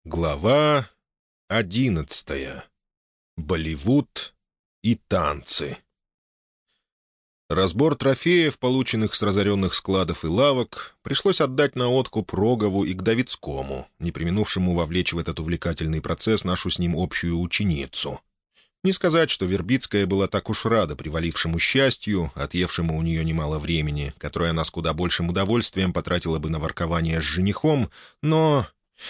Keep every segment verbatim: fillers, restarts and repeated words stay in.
Глава одиннадцатая. Болливуд и танцы. Разбор трофеев, полученных с разоренных складов и лавок, пришлось отдать на откуп Рогову и Гдовицкому, не преминувшему вовлечь в этот увлекательный процесс нашу с ним общую ученицу. Не сказать, что Вербицкая была так уж рада привалившему счастью, отъевшему у нее немало времени, которое она с куда большим удовольствием потратила бы на воркование с женихом, но...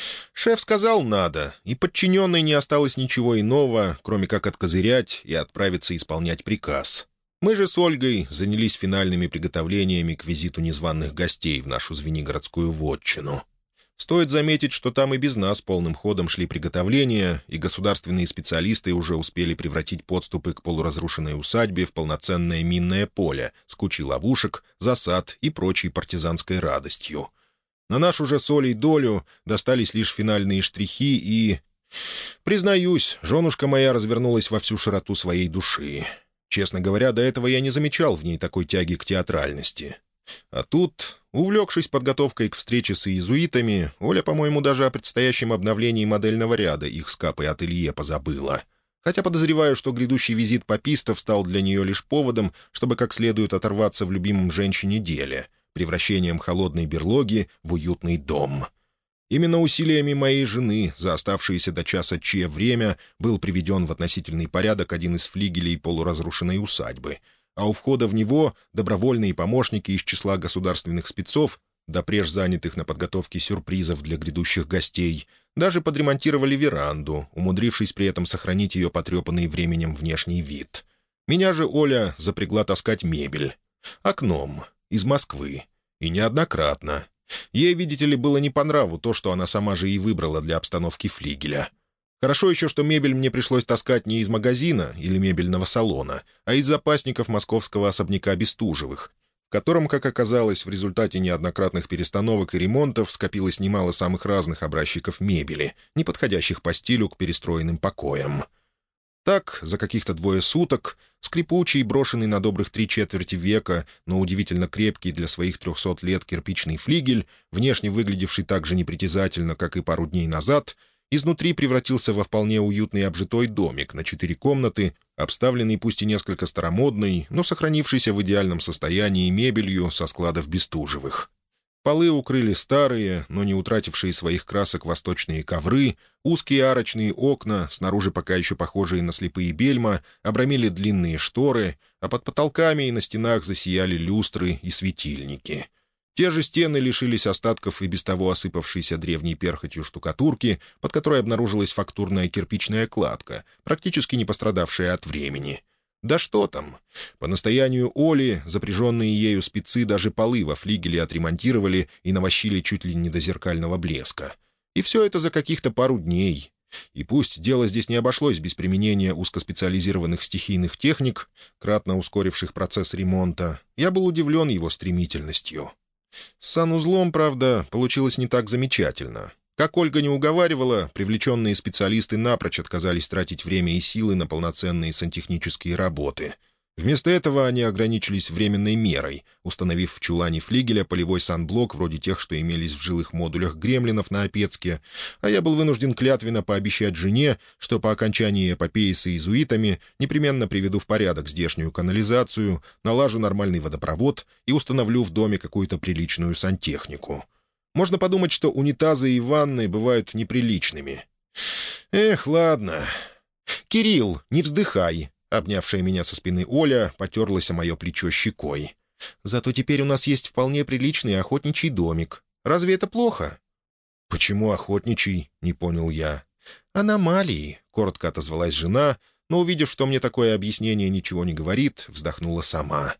Шеф сказал «надо», и подчиненной не осталось ничего иного, кроме как откозырять и отправиться исполнять приказ. Мы же с Ольгой занялись финальными приготовлениями к визиту незваных гостей в нашу звенигородскую вотчину. Стоит заметить, что там и без нас полным ходом шли приготовления, и государственные специалисты уже успели превратить подступы к полуразрушенной усадьбе в полноценное минное поле с кучей ловушек, засад и прочей партизанской радостью. На нашу же с Олей долю достались лишь финальные штрихи и... Признаюсь, женушка моя развернулась во всю широту своей души. Честно говоря, до этого я не замечал в ней такой тяги к театральности. А тут, увлекшись подготовкой к встрече с иезуитами, Оля, по-моему, даже о предстоящем обновлении модельного ряда их с Капой ателье позабыла. Хотя подозреваю, что грядущий визит попистов стал для нее лишь поводом, чтобы как следует оторваться в любимом женщине деле — превращением холодной берлоги в уютный дом. Именно усилиями моей жены за оставшееся до часа Че время был приведен в относительный порядок один из флигелей полуразрушенной усадьбы, а у входа в него добровольные помощники из числа государственных спецов, допреж занятых на подготовке сюрпризов для грядущих гостей, даже подремонтировали веранду, умудрившись при этом сохранить ее потрепанный временем внешний вид. Меня же Оля запрягла таскать мебель. Окном. Из Москвы. И неоднократно. Ей, видите ли, было не по нраву то, что она сама же и выбрала для обстановки флигеля. Хорошо еще, что мебель мне пришлось таскать не из магазина или мебельного салона, а из запасников московского особняка Бестужевых, в котором, как оказалось, в результате неоднократных перестановок и ремонтов скопилось немало самых разных образчиков мебели, не подходящих по стилю к перестроенным покоям. Так, за каких-то двое суток, скрипучий, брошенный на добрых три четверти века, но удивительно крепкий для своих трехсот лет кирпичный флигель, внешне выглядевший так же непритязательно, как и пару дней назад, изнутри превратился во вполне уютный обжитой домик на четыре комнаты, обставленный пусть и несколько старомодной, но сохранившийся в идеальном состоянии мебелью со складов Бестужевых. Полы укрыли старые, но не утратившие своих красок восточные ковры, узкие арочные окна, снаружи пока еще похожие на слепые бельма, обрамили длинные шторы, а под потолками и на стенах засияли люстры и светильники. Те же стены лишились остатков и без того осыпавшейся древней перхотью штукатурки, под которой обнаружилась фактурная кирпичная кладка, практически не пострадавшая от времени. Да что там! По настоянию Оли, запряженные ею спецы даже полы во флигеле отремонтировали и навощили чуть ли не до зеркального блеска. И все это за каких-то пару дней. И пусть дело здесь не обошлось без применения узкоспециализированных стихийных техник, кратно ускоривших процесс ремонта, я был удивлен его стремительностью. С санузлом, правда, получилось не так замечательно. Как Ольга не уговаривала, привлеченные специалисты напрочь отказались тратить время и силы на полноценные сантехнические работы. Вместо этого они ограничились временной мерой, установив в чулане флигеля полевой санблок вроде тех, что имелись в жилых модулях гремлинов на Опецке, а я был вынужден клятвенно пообещать жене, что по окончании эпопеи с иезуитами непременно приведу в порядок здешнюю канализацию, налажу нормальный водопровод и установлю в доме какую-то приличную сантехнику. Можно подумать, что унитазы и ванны бывают неприличными. Эх, ладно. «Кирилл, не вздыхай!» Обнявшая меня со спины Оля потерлась о мое плечо щекой. «Зато теперь у нас есть вполне приличный охотничий домик. Разве это плохо?» «Почему охотничий?» — не понял я. «Аномалии», — коротко отозвалась жена, но, увидев, что мне такое объяснение ничего не говорит, вздохнула сама.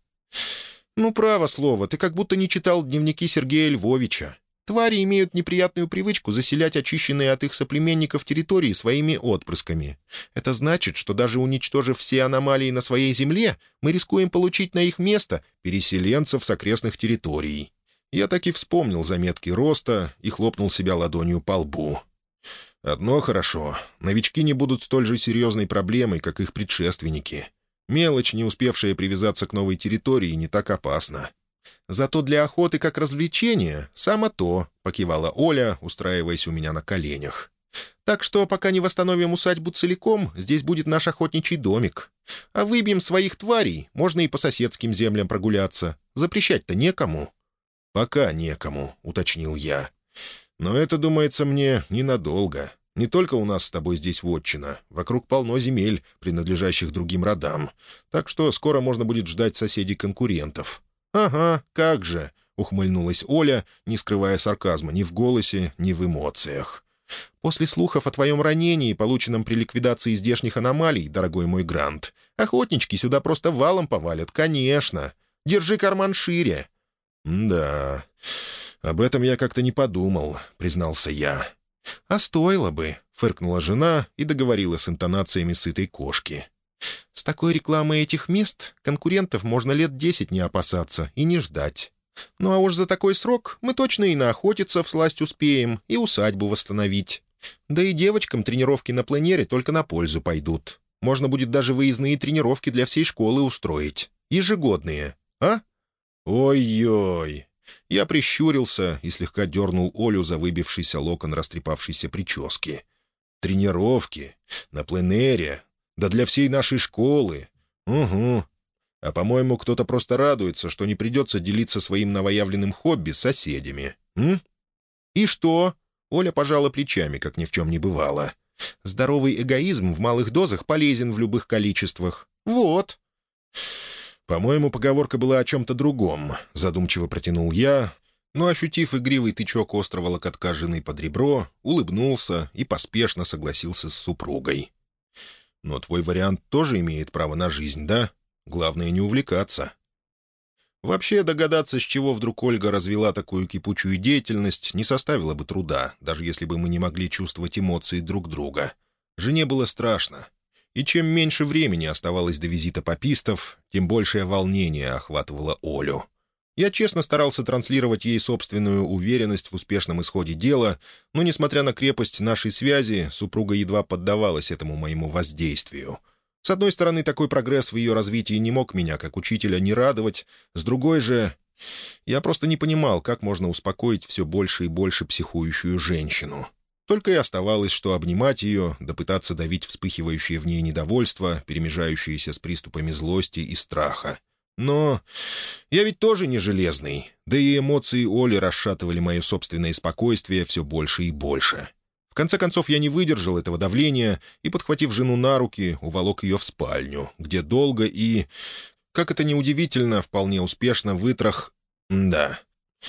«Ну, право слово, ты как будто не читал дневники Сергея Львовича. Твари имеют неприятную привычку заселять очищенные от их соплеменников территории своими отпрысками. Это значит, что даже уничтожив все аномалии на своей земле, мы рискуем получить на их место переселенцев с окрестных территорий». Я так и вспомнил заметки роста и хлопнул себя ладонью по лбу. «Одно хорошо. Новички не будут столь же серьезной проблемой, как их предшественники. Мелочь, не успевшая привязаться к новой территории, не так опасна. Зато для охоты как развлечение — само то», — покивала Оля, устраиваясь у меня на коленях. Так что, пока не восстановим усадьбу целиком, здесь будет наш охотничий домик. А выбьем своих тварей, можно и по соседским землям прогуляться. Запрещать-то некому». «Пока некому», — уточнил я. «Но это, думается мне, ненадолго. Не только у нас с тобой здесь вотчина. Вокруг полно земель, принадлежащих другим родам. Так что скоро можно будет ждать соседей-конкурентов». «Ага, как же», — ухмыльнулась Оля, не скрывая сарказма ни в голосе, ни в эмоциях. «После слухов о твоем ранении, полученном при ликвидации здешних аномалий, дорогой мой Грант, охотнички сюда просто валом повалят, конечно. Держи карман шире». «Да, об этом я как-то не подумал», — признался я. «А стоило бы», — фыркнула жена и договорила с интонациями сытой кошки. «С такой рекламой этих мест конкурентов можно лет десять не опасаться и не ждать. Ну а уж за такой срок мы точно и наохотиться всласть успеем, и усадьбу восстановить. Да и девочкам тренировки на пленере только на пользу пойдут. Можно будет даже выездные тренировки для всей школы устроить. Ежегодные. А?» «Ой-ой!» Я прищурился и слегка дернул Олю за выбившийся локон растрепавшейся прически. «Тренировки? На пленэре? Да для всей нашей школы? Угу. А, по-моему, кто-то просто радуется, что не придется делиться своим новоявленным хобби с соседями. М? И что?» Оля пожала плечами, как ни в чем не бывало. «Здоровый эгоизм в малых дозах полезен в любых количествах. Вот». «По-моему, поговорка была о чем-то другом», — задумчиво протянул я, но, ощутив игривый тычок острого локотка жены под ребро, улыбнулся и поспешно согласился с супругой. «Но твой вариант тоже имеет право на жизнь, да? Главное, не увлекаться». Вообще, догадаться, с чего вдруг Ольга развела такую кипучую деятельность, не составило бы труда, даже если бы мы не могли чувствовать эмоции друг друга. Жене было страшно. И чем меньше времени оставалось до визита попистов, тем большее волнение охватывало Олю. Я честно старался транслировать ей собственную уверенность в успешном исходе дела, но, несмотря на крепость нашей связи, супруга едва поддавалась этому моему воздействию. С одной стороны, такой прогресс в ее развитии не мог меня, как учителя, не радовать, с другой же... Я просто не понимал, как можно успокоить все больше и больше психующую женщину. Только и оставалось, что обнимать ее, да пытаться давить вспыхивающее в ней недовольство, перемежающееся с приступами злости и страха. Но я ведь тоже не железный, да и эмоции Оли расшатывали мое собственное спокойствие все больше и больше. В конце концов, я не выдержал этого давления и, подхватив жену на руки, уволок ее в спальню, где долго и, как это неудивительно, вполне успешно вытрах... Да...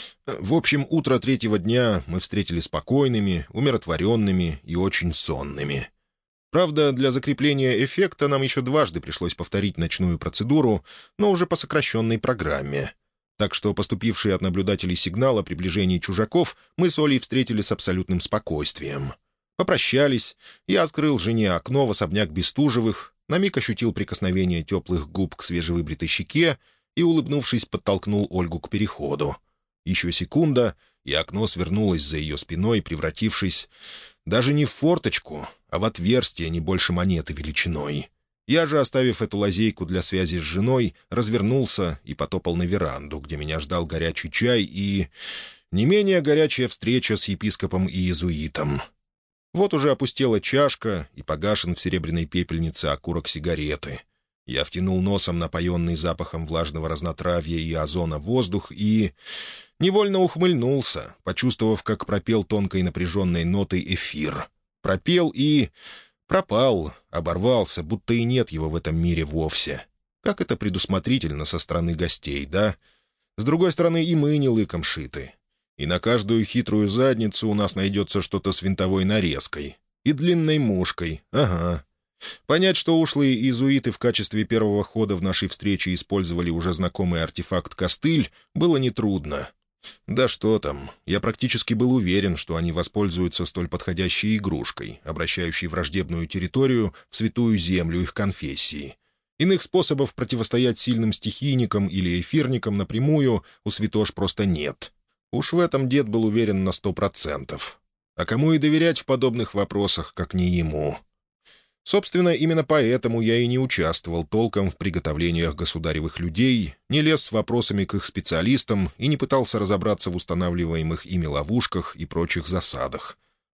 В общем, утро третьего дня мы встретили спокойными, умиротворенными и очень сонными. Правда, для закрепления эффекта нам еще дважды пришлось повторить ночную процедуру, но уже по сокращенной программе. Так что поступивший от наблюдателей сигнал о приближении чужаков мы с Олей встретили с абсолютным спокойствием. Попрощались, я открыл жене окно в особняк Бестужевых, на миг ощутил прикосновение теплых губ к свежевыбритой щеке и, улыбнувшись, подтолкнул Ольгу к переходу. Еще секунда, и окно свернулось за ее спиной, превратившись даже не в форточку, а в отверстие не больше монеты величиной. Я же, оставив эту лазейку для связи с женой, развернулся и потопал на веранду, где меня ждал горячий чай и... не менее горячая встреча с епископом и иезуитом. Вот уже опустела чашка, и погашен в серебряной пепельнице окурок сигареты. Я втянул носом напоенный запахом влажного разнотравья и озона воздух и... невольно ухмыльнулся, почувствовав, как пропел тонкой напряженной нотой эфир. Пропел и... пропал, оборвался, будто и нет его в этом мире вовсе. Как это предусмотрительно со стороны гостей, да? С другой стороны, и мы не лыком шиты. И на каждую хитрую задницу у нас найдется что-то с винтовой нарезкой. И длинной мушкой, ага. Понять, что ушлые иезуиты в качестве первого хода в нашей встрече использовали уже знакомый артефакт «Костыль», было нетрудно. Да что там, я практически был уверен, что они воспользуются столь подходящей игрушкой, обращающей враждебную территорию в святую землю их конфессии. Иных способов противостоять сильным стихийникам или эфирникам напрямую у святош просто нет. Уж в этом дед был уверен на сто процентов. А кому и доверять в подобных вопросах, как не ему? Собственно, именно поэтому я и не участвовал толком в приготовлениях государевых людей, не лез с вопросами к их специалистам и не пытался разобраться в устанавливаемых ими ловушках и прочих засадах.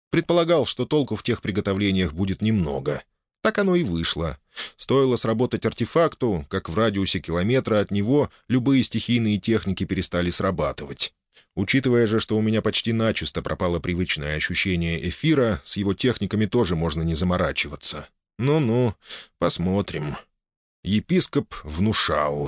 Предполагал, что толку в тех приготовлениях будет немного. Так оно и вышло. Стоило сработать артефакту, как в радиусе километра от него любые стихийные техники перестали срабатывать. Учитывая же, что у меня почти начисто пропало привычное ощущение эфира, с его техниками тоже можно не заморачиваться. Ну-ну, посмотрим. Епископ внушал.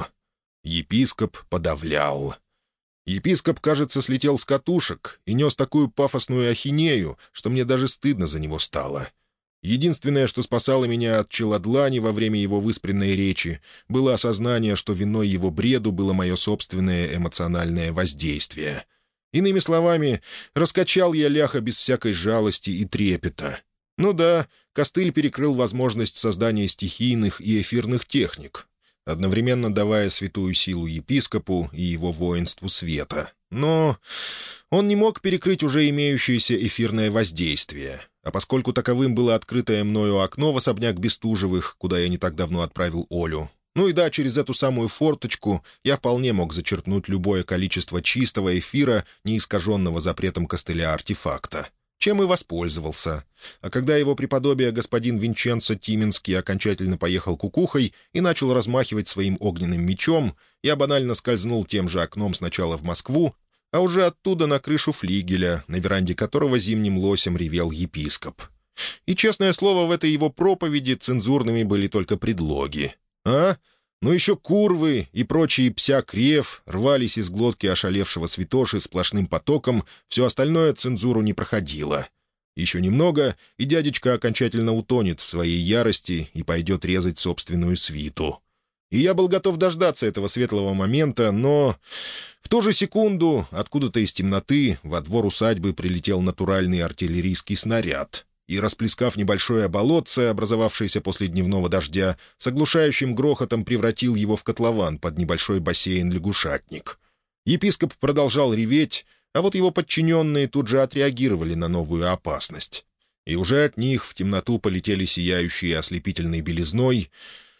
Епископ подавлял. Епископ, кажется, слетел с катушек и нес такую пафосную ахинею, что мне даже стыдно за него стало. Единственное, что спасало меня от челодлани во время его выспренной речи, было осознание, что виной его бреду было мое собственное эмоциональное воздействие. Иными словами, раскачал я ляха без всякой жалости и трепета. Ну да, костыль перекрыл возможность создания стихийных и эфирных техник, одновременно давая святую силу епископу и его воинству света. Но он не мог перекрыть уже имеющееся эфирное воздействие, а поскольку таковым было открытое мною окно в особняк Бестужевых, куда я не так давно отправил Олю, ну и да, через эту самую форточку я вполне мог зачерпнуть любое количество чистого эфира, не искаженного запретом костыля артефакта, чем и воспользовался. А когда его преподобие господин Винченцо Тименский окончательно поехал кукухой и начал размахивать своим огненным мечом, я банально скользнул тем же окном сначала в Москву, а уже оттуда на крышу флигеля, на веранде которого зимним лосем ревел епископ. И, честное слово, в этой его проповеди цензурными были только предлоги. А? Ну еще курвы и прочие псяк-рев рвались из глотки ошалевшего святоши сплошным потоком, все остальное цензуру не проходило. Еще немного, и дядечка окончательно утонет в своей ярости и пойдет резать собственную свиту. И я был готов дождаться этого светлого момента, но в ту же секунду откуда-то из темноты во двор усадьбы прилетел натуральный артиллерийский снаряд и, расплескав небольшое болотце, образовавшееся после дневного дождя, с оглушающим грохотом превратил его в котлован под небольшой бассейн-лягушатник. Епископ продолжал реветь, а вот его подчиненные тут же отреагировали на новую опасность. И уже от них в темноту полетели сияющие ослепительной белизной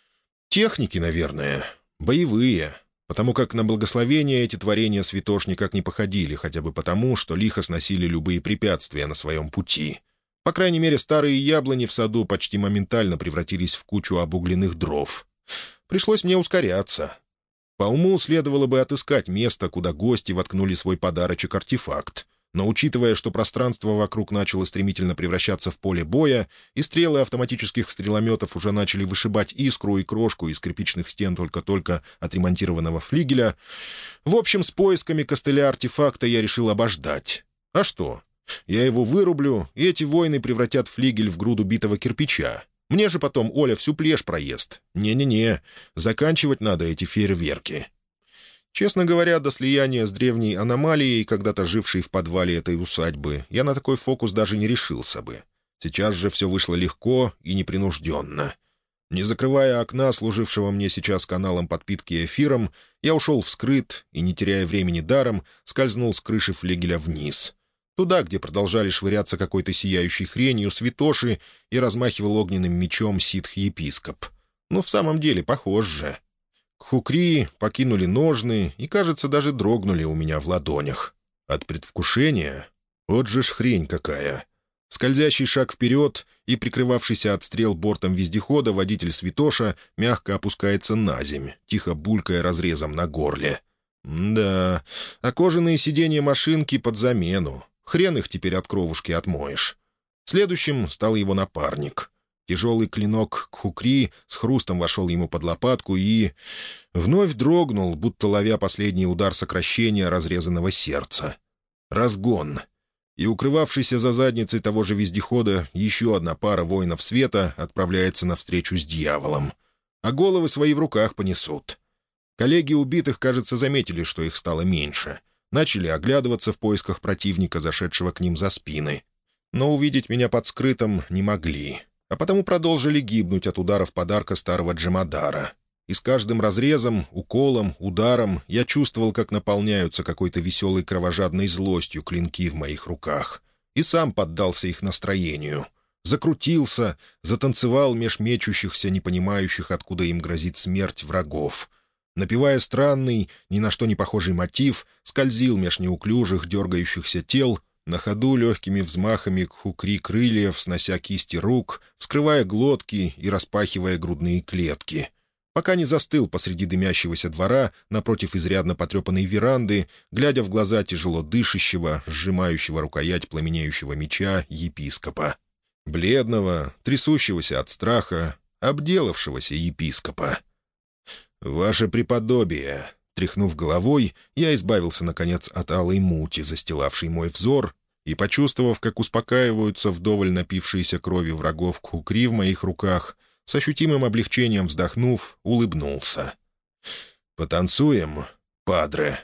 техники, наверное, боевые, потому как на благословение эти творения святош никак не походили, хотя бы потому, что лихо сносили любые препятствия на своем пути. По крайней мере, старые яблони в саду почти моментально превратились в кучу обугленных дров. Пришлось мне ускоряться. По уму следовало бы отыскать место, куда гости воткнули свой подарочек-артефакт. Но учитывая, что пространство вокруг начало стремительно превращаться в поле боя, и стрелы автоматических стрелометов уже начали вышибать искру и крошку из кирпичных стен только-только отремонтированного флигеля, в общем, с поисками костыля-артефакта я решил обождать. А что? Я его вырублю, и эти воины превратят флигель в груду битого кирпича. Мне же потом Оля всю плешь проест. Не-не-не, заканчивать надо эти фейерверки. Честно говоря, до слияния с древней аномалией, когда-то жившей в подвале этой усадьбы, я на такой фокус даже не решился бы. Сейчас же все вышло легко и непринужденно. Не закрывая окна, служившего мне сейчас каналом подпитки эфиром, я ушел вскрыт и, не теряя времени даром, скользнул с крыши флигеля вниз. Туда, где продолжали швыряться какой-то сияющей хренью святоши и размахивал огненным мечом ситх-епископ. Ну, в самом деле, похож же. Кхукри покинули ножны и, кажется, даже дрогнули у меня в ладонях. От предвкушения? Вот же ж хрень какая! Скользящий шаг вперед и прикрывавшийся от стрел бортом вездехода водитель святоша мягко опускается на земь, тихо булькая разрезом на горле. Да, а кожаные сиденья машинки под замену. Хрен их теперь от кровушки отмоешь. Следующим стал его напарник. Тяжелый клинок Кхукри с хрустом вошел ему под лопатку и вновь дрогнул, будто ловя последний удар сокращения разрезанного сердца. Разгон. И укрывавшийся за задницей того же вездехода еще одна пара воинов света отправляется навстречу с дьяволом. А головы свои в руках понесут. Коллеги убитых, кажется, заметили, что их стало меньше. Начали оглядываться в поисках противника, зашедшего к ним за спины. Но увидеть меня под скрытым не могли, а потому продолжили гибнуть от ударов подарка старого Джамадара. И с каждым разрезом, уколом, ударом я чувствовал, как наполняются какой-то веселой кровожадной злостью клинки в моих руках. И сам поддался их настроению. Закрутился, затанцевал меж мечущихся, не понимающих, откуда им грозит смерть врагов. Напевая странный, ни на что не похожий мотив, скользил меж неуклюжих, дергающихся тел, на ходу легкими взмахами кхукри крыльев, снося кисти рук, вскрывая глотки и распахивая грудные клетки, пока не застыл посреди дымящегося двора напротив изрядно потрепанной веранды, глядя в глаза тяжело дышащего, сжимающего рукоять пламенеющего меча епископа. Бледного, трясущегося от страха, обделавшегося епископа. «Ваше преподобие!» Тряхнув головой, я избавился, наконец, от алой мути, застилавшей мой взор, и, почувствовав, как успокаиваются вдоволь напившиеся крови врагов кхукри в моих руках, с ощутимым облегчением вздохнув, улыбнулся. «Потанцуем, падре?»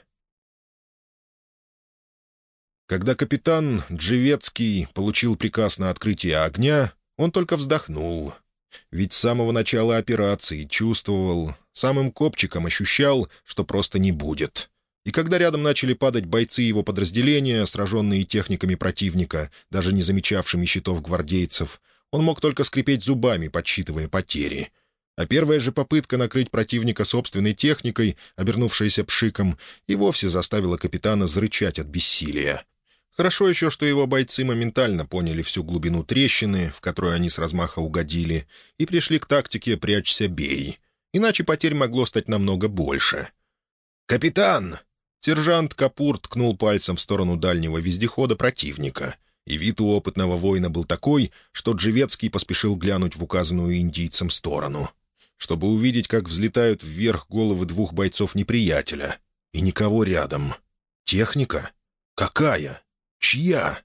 Когда капитан Джевецкий получил приказ на открытие огня, он только вздохнул. Ведь с самого начала операции чувствовал, самым копчиком ощущал, что просто не будет. И когда рядом начали падать бойцы его подразделения, сраженные техниками противника, даже не замечавшими щитов гвардейцев, он мог только скрипеть зубами, подсчитывая потери. А первая же попытка накрыть противника собственной техникой, обернувшаяся пшиком, и вовсе заставила капитана зарычать от бессилия. Хорошо еще, что его бойцы моментально поняли всю глубину трещины, в которую они с размаха угодили, и пришли к тактике «прячься, бей». Иначе потерь могло стать намного больше. «Капитан!» Сержант Капур ткнул пальцем в сторону дальнего вездехода противника, и вид у опытного воина был такой, что Джевецкий поспешил глянуть в указанную индийцем сторону, чтобы увидеть, как взлетают вверх головы двух бойцов неприятеля. И никого рядом. Техника? Какая? Чья?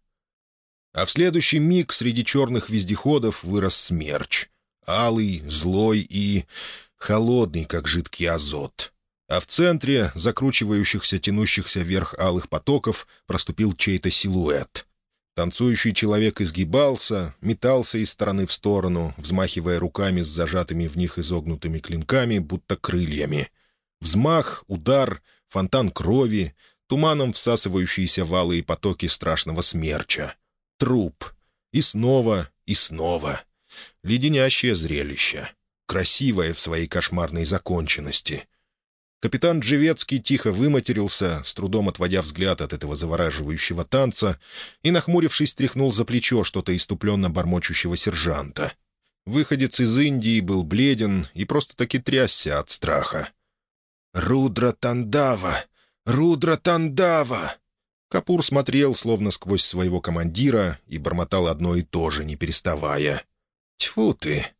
А в следующий миг среди черных вездеходов вырос смерч. Алый, злой и холодный, как жидкий азот. А в центре закручивающихся, тянущихся вверх алых потоков проступил чей-то силуэт. Танцующий человек изгибался, метался из стороны в сторону, взмахивая руками с зажатыми в них изогнутыми клинками, будто крыльями. Взмах, удар, фонтан крови, туманом всасывающиеся в алые потоки страшного смерча. Труп. И снова, и снова. Леденящее зрелище. Красивое в своей кошмарной законченности. Капитан Джевецкий тихо выматерился, с трудом отводя взгляд от этого завораживающего танца, и, нахмурившись, тряхнул за плечо что-то иступленно бормочущего сержанта. Выходец из Индии был бледен и просто-таки трясся от страха. «Рудра Тандава! Рудра Тандава!» Капур смотрел, словно сквозь своего командира, и бормотал одно и то же, не переставая. «Тьфу ты!